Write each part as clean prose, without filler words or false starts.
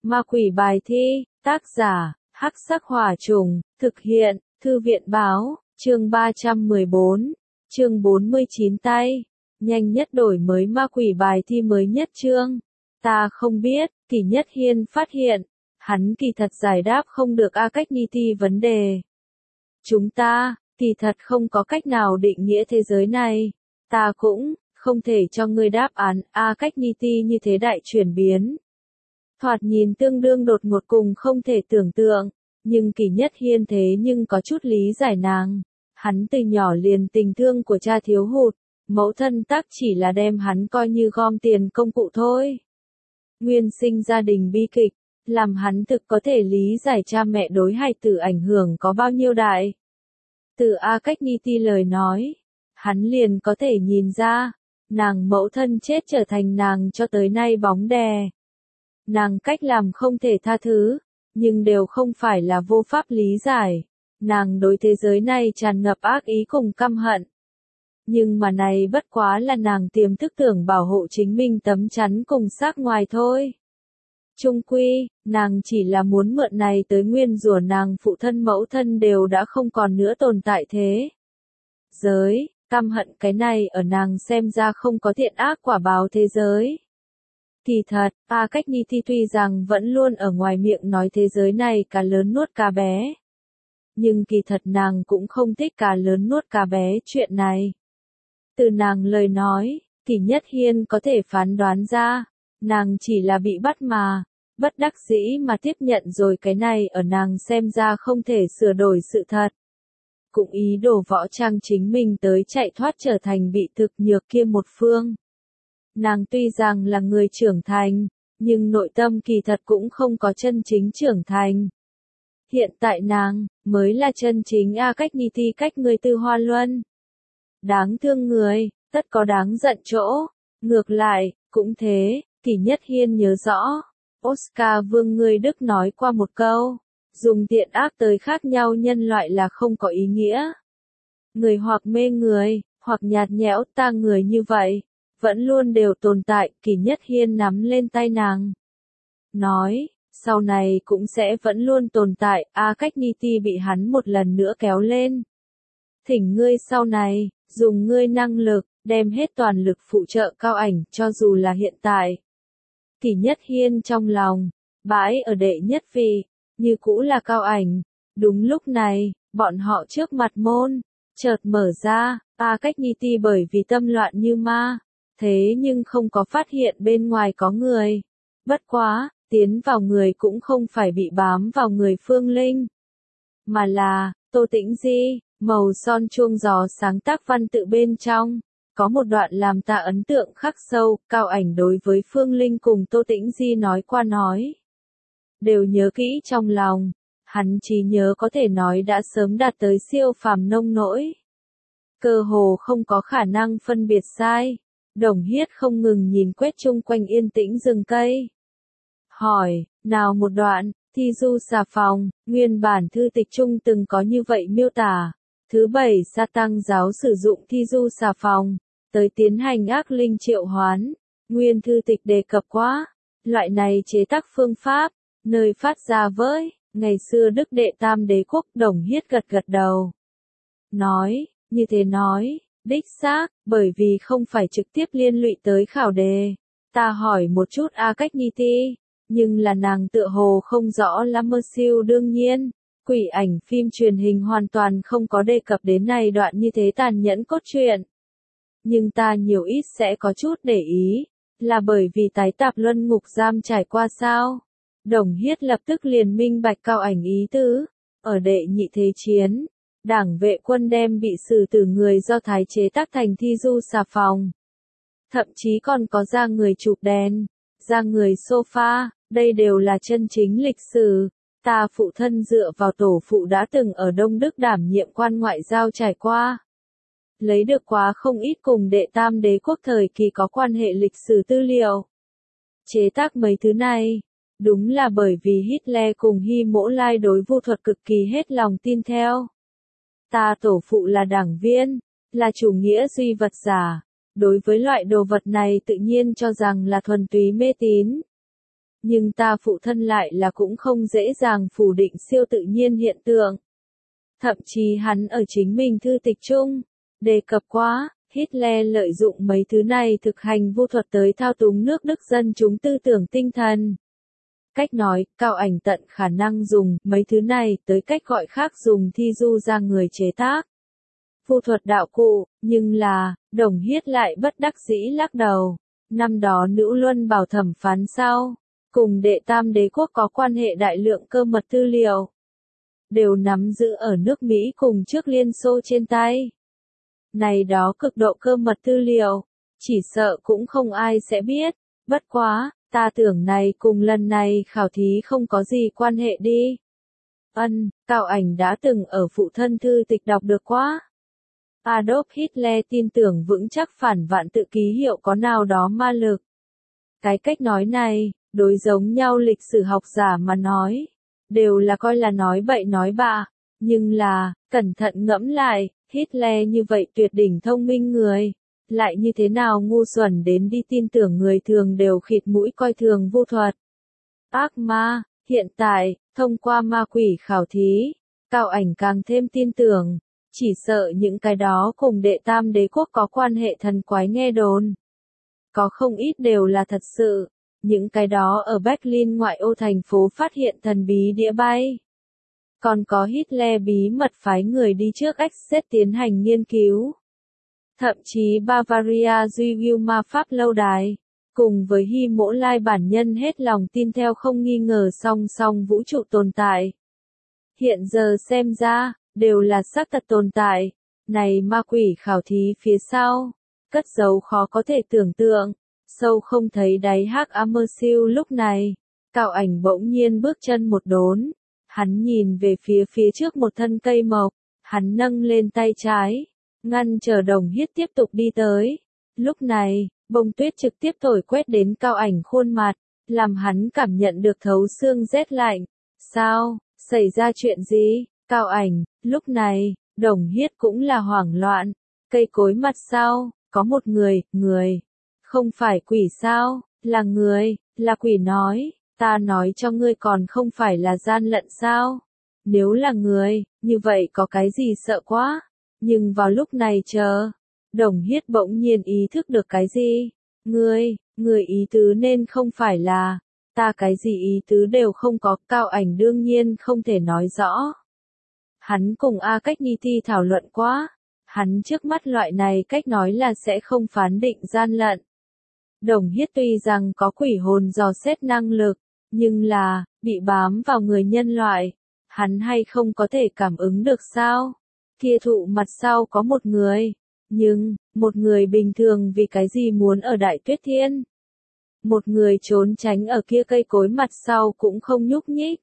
Ma quỷ bài thi, tác giả, Hắc Sắc Hỏa Trùng, thực hiện, Thư viện báo, chương 314, chương 49 tay, nhanh nhất đổi mới ma quỷ bài thi mới nhất chương. Ta không biết, Kỷ Nhất Hiên phát hiện, hắn kỳ thật giải đáp không được A Cách Ni Thi vấn đề. Chúng ta, kỳ thật không có cách nào định nghĩa thế giới này. Ta cũng, không thể cho ngươi đáp án A Cách Ni Thi như thế đại chuyển biến. Thoạt nhìn tương đương đột ngột cùng không thể tưởng tượng, nhưng Kỷ Nhất Hiên thế nhưng có chút lý giải nàng. Hắn từ nhỏ liền tình thương của cha thiếu hụt, mẫu thân tắc chỉ là đem hắn coi như gom tiền công cụ thôi. Nguyên sinh gia đình bi kịch, làm hắn thực có thể lý giải cha mẹ đối hài tử ảnh hưởng có bao nhiêu đại. Từ A Cách Ni Thi lời nói, hắn liền có thể nhìn ra, nàng mẫu thân chết trở thành nàng cho tới nay bóng đè. Nàng cách làm không thể tha thứ, nhưng đều không phải là vô pháp lý giải. Nàng đối thế giới này tràn ngập ác ý cùng căm hận. Nhưng mà này bất quá là nàng tiềm thức tưởng bảo hộ chính mình tấm chắn cùng xác ngoài thôi. Chung quy, nàng chỉ là muốn mượn này tới nguyên rủa nàng phụ thân mẫu thân đều đã không còn nữa tồn tại thế. Giới, căm hận cái này ở nàng xem ra không có thiện ác quả báo thế giới. Kỳ thật, A Cách Ni Thi tuy rằng vẫn luôn ở ngoài miệng nói thế giới này cá lớn nuốt cá bé. Nhưng kỳ thật nàng cũng không thích cá lớn nuốt cá bé chuyện này. Từ nàng lời nói, Kỷ Nhất Hiên có thể phán đoán ra, nàng chỉ là bị bắt mà, bất đắc dĩ mà tiếp nhận rồi cái này ở nàng xem ra không thể sửa đổi sự thật. Cũng ý đồ võ trang chính mình tới chạy thoát trở thành bị thực nhược kia một phương. Nàng tuy rằng là người trưởng thành, nhưng nội tâm kỳ thật cũng không có chân chính trưởng thành. Hiện tại nàng, mới là chân chính A Cách Ni Thi cách người Tư Hoa Luân. Đáng thương người, tất có đáng giận chỗ. Ngược lại, cũng thế, Kỷ Nhất Hiên nhớ rõ. Oscar Vương người Đức nói qua một câu, dùng thiện ác tới khác nhau nhân loại là không có ý nghĩa. Người hoặc mê người, hoặc nhạt nhẽo ta người như vậy, vẫn luôn đều tồn tại. Kỷ Nhất Hiên nắm lên tay nàng. Nói, sau này cũng sẽ vẫn luôn tồn tại. A Cách Ni Thi bị hắn một lần nữa kéo lên. Thỉnh ngươi sau này, dùng ngươi năng lực, đem hết toàn lực phụ trợ Cao Ảnh cho dù là hiện tại. Kỷ Nhất Hiên trong lòng, bãi ở đệ nhất vị, như cũ là Cao Ảnh. Đúng lúc này, bọn họ trước mặt môn, chợt mở ra, A Cách Ni Thi bởi vì tâm loạn như ma, thế nhưng không có phát hiện bên ngoài có người. Bất quá, tiến vào người cũng không phải bị bám vào người Phương Linh, mà là, Tô Tĩnh Di, màu son chuông gió sáng tác văn tự bên trong. Có một đoạn làm ta ấn tượng khắc sâu, Cao Ảnh đối với Phương Linh cùng Tô Tĩnh Di nói qua nói. Đều nhớ kỹ trong lòng, hắn trí nhớ có thể nói đã sớm đạt tới siêu phàm nông nỗi. Cơ hồ không có khả năng phân biệt sai. Đồng Hiết không ngừng nhìn quét chung quanh yên tĩnh rừng cây. Hỏi, nào một đoạn, thi du xà phòng, nguyên bản thư tịch chung từng có như vậy miêu tả. Thứ bảy sa tăng giáo sử dụng thi du xà phòng, tới tiến hành ác linh triệu hoán. Nguyên thư tịch đề cập quá, loại này chế tác phương pháp, nơi phát ra với, ngày xưa Đức Đệ Tam Đế Quốc. Đồng Hiết gật gật đầu. Nói, như thế nói, đích xác, bởi vì không phải trực tiếp liên lụy tới khảo đề. Ta hỏi một chút A Cách Ni Thi, nhưng là nàng tựa hồ không rõ lắm mơ siêu đương nhiên. Quỷ ảnh phim truyền hình hoàn toàn không có đề cập đến này đoạn như thế tàn nhẫn cốt truyện. Nhưng ta nhiều ít sẽ có chút để ý, là bởi vì tái tạp luân ngục giam trải qua sao. Đồng Hiết lập tức liền minh bạch Cao Ảnh ý tứ. Ở đệ nhị thế chiến, Đảng vệ quân đem bị xử tử người Do Thái chế tác thành thi du xà phòng. Thậm chí còn có da người chụp đèn, da người sofa, đây đều là chân chính lịch sử. Ta phụ thân dựa vào tổ phụ đã từng ở Đông Đức đảm nhiệm quan ngoại giao trải qua. Lấy được quá không ít cùng Đệ Tam Đế Quốc thời kỳ có quan hệ lịch sử tư liệu. Chế tác mấy thứ này, đúng là bởi vì Hitler cùng Hy Mỗ Lai đối vu thuật cực kỳ hết lòng tin theo. Ta tổ phụ là đảng viên, là chủ nghĩa duy vật giả, đối với loại đồ vật này tự nhiên cho rằng là thuần túy mê tín. nhưng ta phụ thân lại là cũng không dễ dàng phủ định siêu tự nhiên hiện tượng. Thậm chí hắn ở chính mình thư tịch chung, đề cập quá, Hitler lợi dụng mấy thứ này thực hành vu thuật tới thao túng nước Đức dân chúng tư tưởng tinh thần. Cách nói, Cao Ảnh tận khả năng dùng mấy thứ này tới cách gọi khác dùng thi du ra người chế tác vu thuật đạo cụ, nhưng là, Đồng Hiết lại bất đắc dĩ lắc đầu. Năm đó Nữ Luân Bảo thẩm phán sau, cùng đệ tam đế quốc có quan hệ đại lượng cơ mật tư liệu, đều nắm giữ ở nước Mỹ cùng trước Liên Xô trên tay. Này đó cực độ cơ mật tư liệu, chỉ sợ cũng không ai sẽ biết, bất quá, ta tưởng này cùng lần này khảo thí không có gì quan hệ đi. Cao Ảnh đã từng ở phụ thân thư tịch đọc được quá. Adolf Hitler tin tưởng vững chắc phản vạn tự ký hiệu có nào đó ma lực. Cái cách nói này, đối giống nhau lịch sử học giả mà nói, đều là coi là nói bậy nói bạ, nhưng là, cẩn thận ngẫm lại, Hitler như vậy tuyệt đỉnh thông minh người, lại như thế nào ngu xuẩn đến đi tin tưởng người thường đều khịt mũi coi thường vu thuật. Ác ma, hiện tại, thông qua ma quỷ khảo thí, Cao Ảnh càng thêm tin tưởng, chỉ sợ những cái đó cùng đệ tam đế quốc có quan hệ thần quái nghe đồn. Có không ít đều là thật sự, những cái đó ở Berlin ngoại ô thành phố phát hiện thần bí đĩa bay. Còn có Hitler bí mật phái người đi trước Exet tiến hành nghiên cứu. Thậm chí Bavaria Duy Wilma Pháp lâu đài, cùng với Hy Mỗ Lai bản nhân hết lòng tin theo không nghi ngờ song song vũ trụ tồn tại. Hiện giờ xem ra, đều là xác thật tồn tại. Này ma quỷ khảo thí phía sau, cất giấu khó có thể tưởng tượng, sâu không thấy đáy hắc Ammersiu lúc này. Cao Ảnh bỗng nhiên bước chân một đốn, hắn nhìn về phía trước một thân cây mộc, hắn nâng lên tay trái, ngăn chờ Đồng Hiết tiếp tục đi tới. Lúc này, bông tuyết trực tiếp thổi quét đến Cao Ảnh khuôn mặt, làm hắn cảm nhận được thấu xương rét lạnh. Sao, xảy ra chuyện gì? Cao Ảnh, lúc này, Đồng Hiết cũng là hoảng loạn. Cây cối mặt sau, có một người, không phải quỷ sao, là người, là quỷ nói, ta nói cho ngươi còn không phải là gian lận sao? Nếu là người, như vậy có cái gì sợ quá? Nhưng vào lúc này Đồng Hiết bỗng nhiên ý thức được cái gì? Người ý tứ nên không phải là, ta cái gì ý tứ đều không có, Cao Ảnh đương nhiên không thể nói rõ. Hắn cùng A Cách Ni Thi thảo luận quá, hắn trước mắt loại này cách nói là sẽ không phán định gian lận. Đồng Hiết tuy rằng có quỷ hồn dò xét năng lực, nhưng là, bị bám vào người nhân loại, hắn hay không có thể cảm ứng được sao? Kia thụ mặt sau có một người, nhưng, một người bình thường vì cái gì muốn ở Đại Tuyết Thiên? Một người trốn tránh ở kia cây cối mặt sau cũng không nhúc nhích.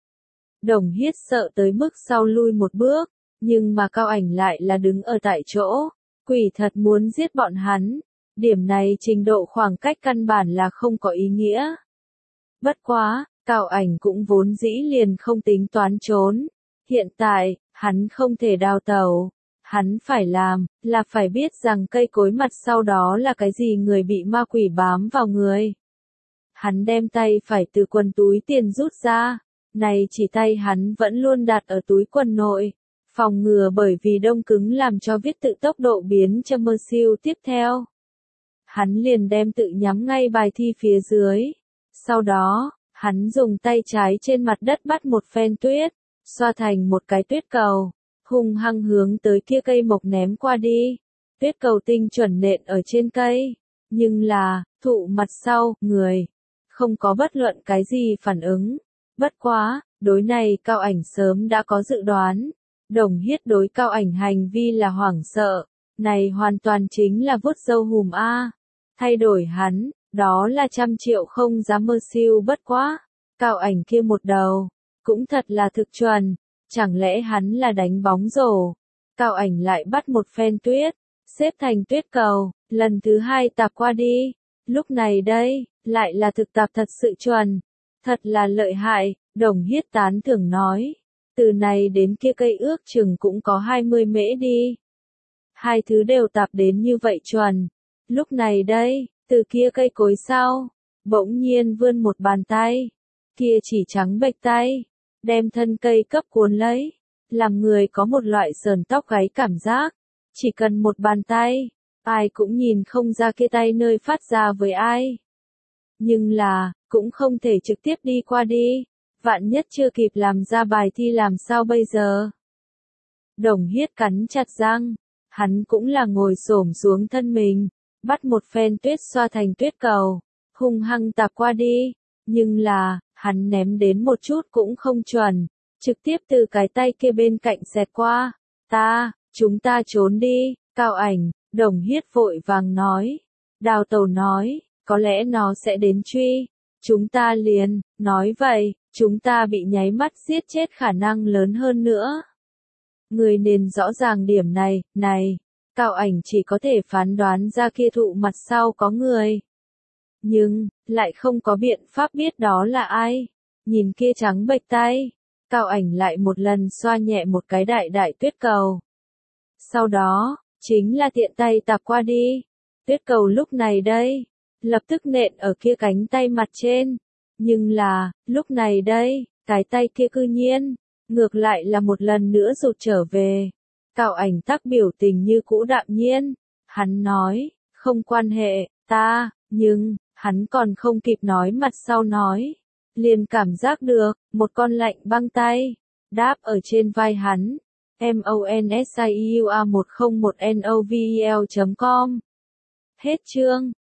Đồng Hiết sợ tới mức sau lui một bước, nhưng mà Cao Ảnh lại là đứng ở tại chỗ, quỷ thật muốn giết bọn hắn. Điểm này trình độ khoảng cách căn bản là không có ý nghĩa. Bất quá, Cao Ảnh cũng vốn dĩ liền không tính toán trốn. Hiện tại, hắn không thể đào tẩu. Hắn phải làm, là phải biết rằng cây cối mặt sau đó là cái gì người bị ma quỷ bám vào người. Hắn đem tay phải từ quần túi tiền rút ra. Này chỉ tay hắn vẫn luôn đặt ở túi quần nội. Phòng ngừa bởi vì đông cứng làm cho viết tự tốc độ biến cho Mersiu tiếp theo. Hắn liền đem tự nhắm ngay bài thi phía dưới. Sau đó, hắn dùng tay trái trên mặt đất bắt một phen tuyết, xoa thành một cái tuyết cầu, hung hăng hướng tới kia cây mộc ném qua đi. Tuyết cầu tinh chuẩn nện ở trên cây, nhưng là, thụ mặt sau, người, không có bất luận cái gì phản ứng. Bất quá, đối này Cao Ảnh sớm đã có dự đoán. Đồng Hiết đối Cao Ảnh hành vi là hoảng sợ, này hoàn toàn chính là vuốt râu hùm a. Thay đổi hắn, đó là 100 triệu không dám mơ siêu bất quá. Cao Ảnh kia một đầu, cũng thật là thực chuẩn, chẳng lẽ hắn là đánh bóng rổ. Cao Ảnh lại bắt một phen tuyết, xếp thành tuyết cầu, lần thứ hai tạp qua đi. Lúc này đây, lại là thực tạp thật sự chuẩn, thật là lợi hại, Đồng Hiết tán thưởng nói. Từ này đến kia cây ước chừng cũng có 20 mễ đi. Hai thứ đều tạp đến như vậy chuẩn. Lúc này đây, từ kia cây cối sau, bỗng nhiên vươn một bàn tay, kia chỉ trắng bệch tay, đem thân cây cấp cuốn lấy, làm người có một loại sờn tóc gáy cảm giác, chỉ cần một bàn tay, ai cũng nhìn không ra kia tay nơi phát ra với ai. Nhưng là, cũng không thể trực tiếp đi qua đi, vạn nhất chưa kịp làm ra bài thi làm sao bây giờ. Đồng Hiết cắn chặt răng, hắn cũng là ngồi xổm xuống thân mình, bắt một phen tuyết xoa thành tuyết cầu, hung hăng tạp qua đi, nhưng là, hắn ném đến một chút cũng không chuẩn, trực tiếp từ cái tay kia bên cạnh xẹt qua, chúng ta trốn đi, Cao Ảnh, Đồng Hiết vội vàng nói, Đào Tẩu nói, có lẽ nó sẽ đến truy, chúng ta liền, nói vậy, chúng ta bị nháy mắt giết chết khả năng lớn hơn nữa. Người nên rõ ràng điểm này, Cao Ảnh chỉ có thể phán đoán ra kia thụ mặt sau có người. Nhưng, lại không có biện pháp biết đó là ai. Nhìn kia trắng bệch tay, Cao Ảnh lại một lần xoa nhẹ một cái đại đại tuyết cầu. Sau đó, chính là tiện tay tạp qua đi. Tuyết cầu lúc này đây, lập tức nện ở kia cánh tay mặt trên. Nhưng là, lúc này đây, cái tay kia cư nhiên, ngược lại là một lần nữa rụt trở về. Cao Ảnh tắc biểu tình như cũ đạm nhiên. Hắn nói, không quan hệ, nhưng, hắn còn không kịp nói mặt sau nói. Liền cảm giác được, một con lạnh băng tay, đáp ở trên vai hắn. MONSIUA1001NOVEL.com Hết chương.